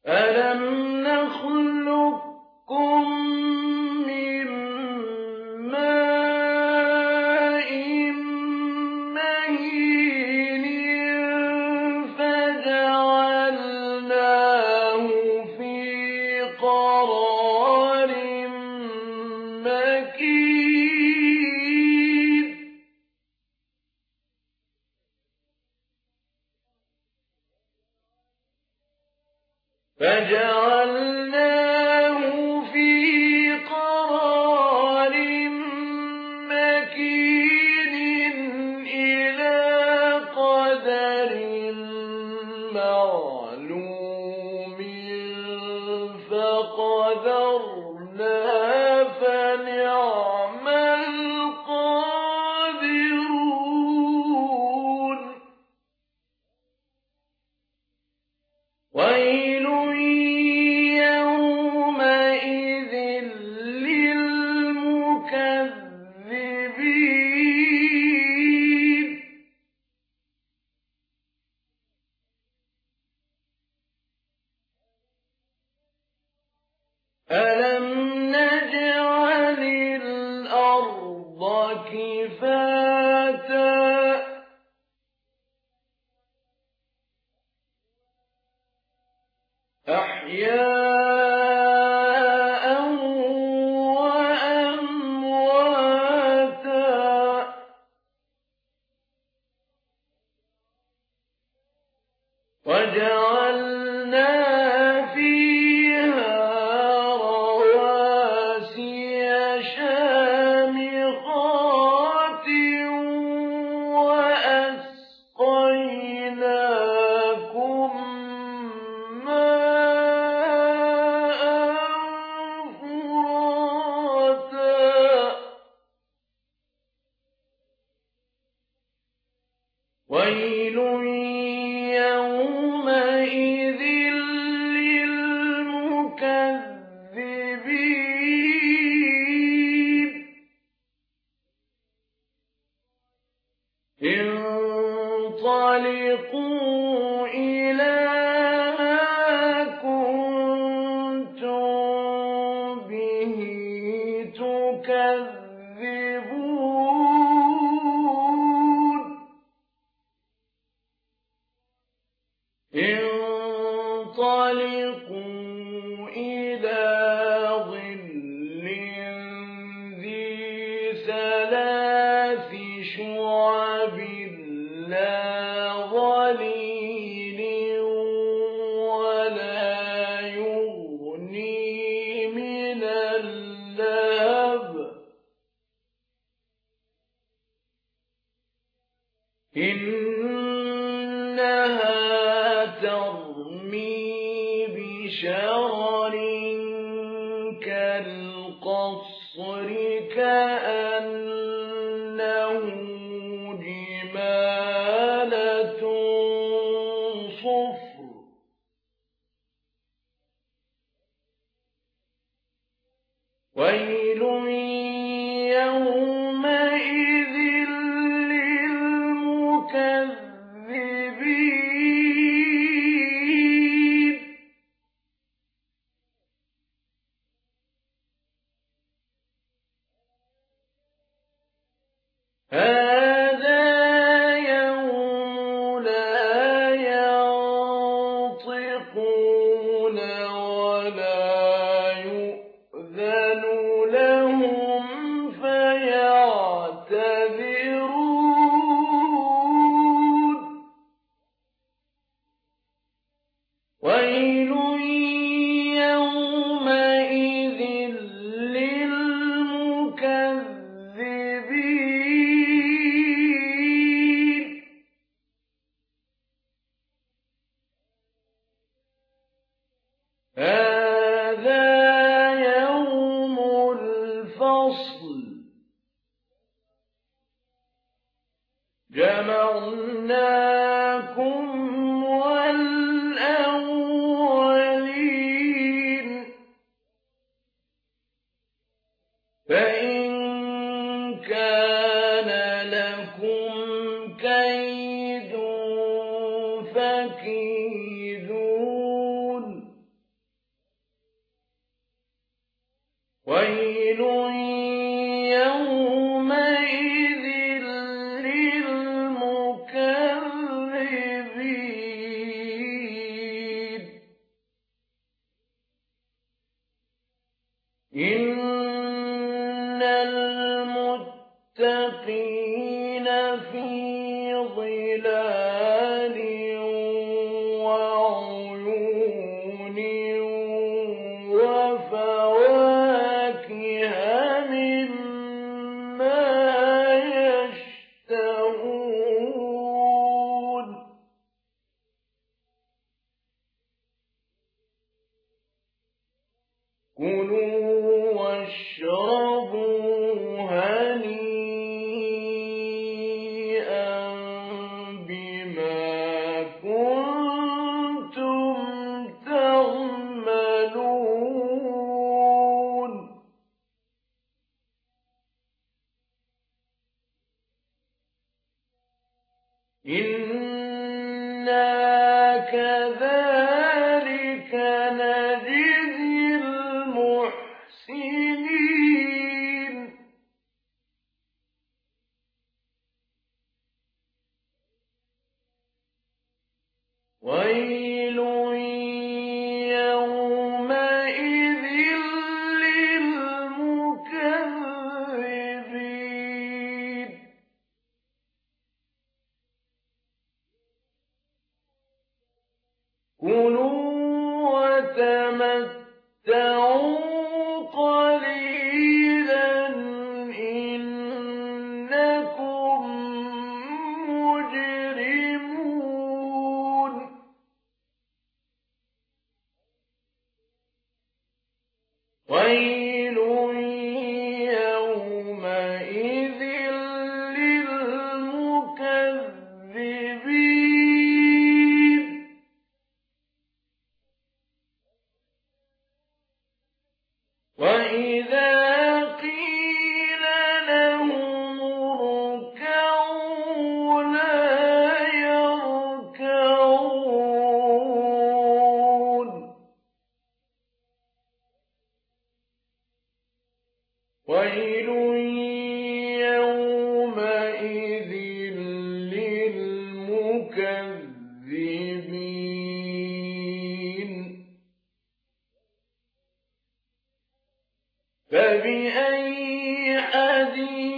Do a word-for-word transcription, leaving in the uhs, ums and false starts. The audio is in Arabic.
أَلَمْ نَخْلُقكُّم مِّن مَّاءٍ مَّهِينٍ فَجَعَلْنَاهُ فِي قَرَارٍ مَّكِينٍ فَجَعَلْنَاهُ فِي قَرَارٍ مَّكِينٍ إِلَىٰ قَدَرٍ مَّعْلُومٍ فَقَدَرْنَا فَنِعْمَ الْقَادِرُونَ وَيْلٌ يَوْمَئِذٍ لِّلْمُكَذِّبِينَ أَلَمْ نَجْعَلِ الْأَرْضَ كِفَاتًا أَحْيَاءً وَأَمْوَاتًا وَجَعَلْنَا فِيهَا رَوَاسِيَ شَامِخَاتٍ وَأَسْقَيْنَاكُم مَّاءً فُرَاتًا وَيْلٌ يَوْمَئِذٍ لِّلْمُكَذِّبِينَ انطَلِقُوا إِلَىٰ مَا كُنتُم بِهِ تُكَذِّبُونَ انطَلِقُوا إِلَىٰ ظِلٍّ ذِي ثَلَاثِ شُعَبٍ لَّا ظَلِيلٍ وَلَا يُغْنِي مِنَ اللَّهَبِ إِنَّهَا تَرْمِي بِشَرَرٍ كَالْقَصْرِ كَأَنَّهُ جِمَالَتٌ صُفْرٌ وَيْلٌ يَوْمَئِذٍ لِّلْمُكَذِّبِينَ هَٰذَا يَوْمُ لَا يَنطِقُونَ وَلَا يُؤْذَنُ لَهُمْ فَيَعْتَذِرُونَ وَيْلٌ يَوْمَئِذٍ لِّلْمُكَذِّبِينَ هَٰذَا يَوْمُ الْفَصْلِ جَمَعْنَاكُمْ وَالْأَوَّلِينَ فَإِن كَانَ لَكُمْ كَيْدٌ فَكِيدُونِ إن المتقين في ظلال وعيون وفواكه مما يشتهون كلوا واشربوا هنيئا بما كنتم تعملون إنا كذلك نجزي المحسنين ويل يومئذ للمكذبين كلوا وتمتعوا قليلا إنكم مجرمون ويل يومئذ للمكذبين وإذا قيل لهم اركعوا لا يركعون ويل يومئذ للمكذبين فبأي حديث